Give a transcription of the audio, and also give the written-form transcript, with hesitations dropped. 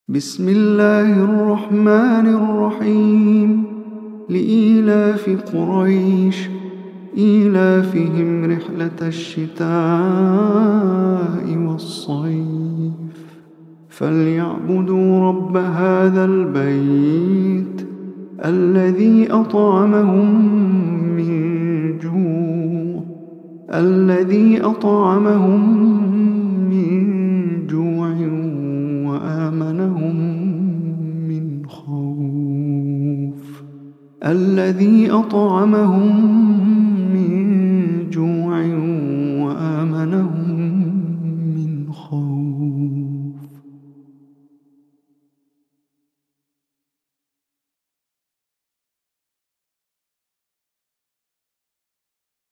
بسم الله الرحمن الرحيم لإيلاف قريش إيلافهم رحلة الشتاء والصيف فليعبدوا رب هذا البيت الذي أطعمهم من جوع وآمنهم من خوف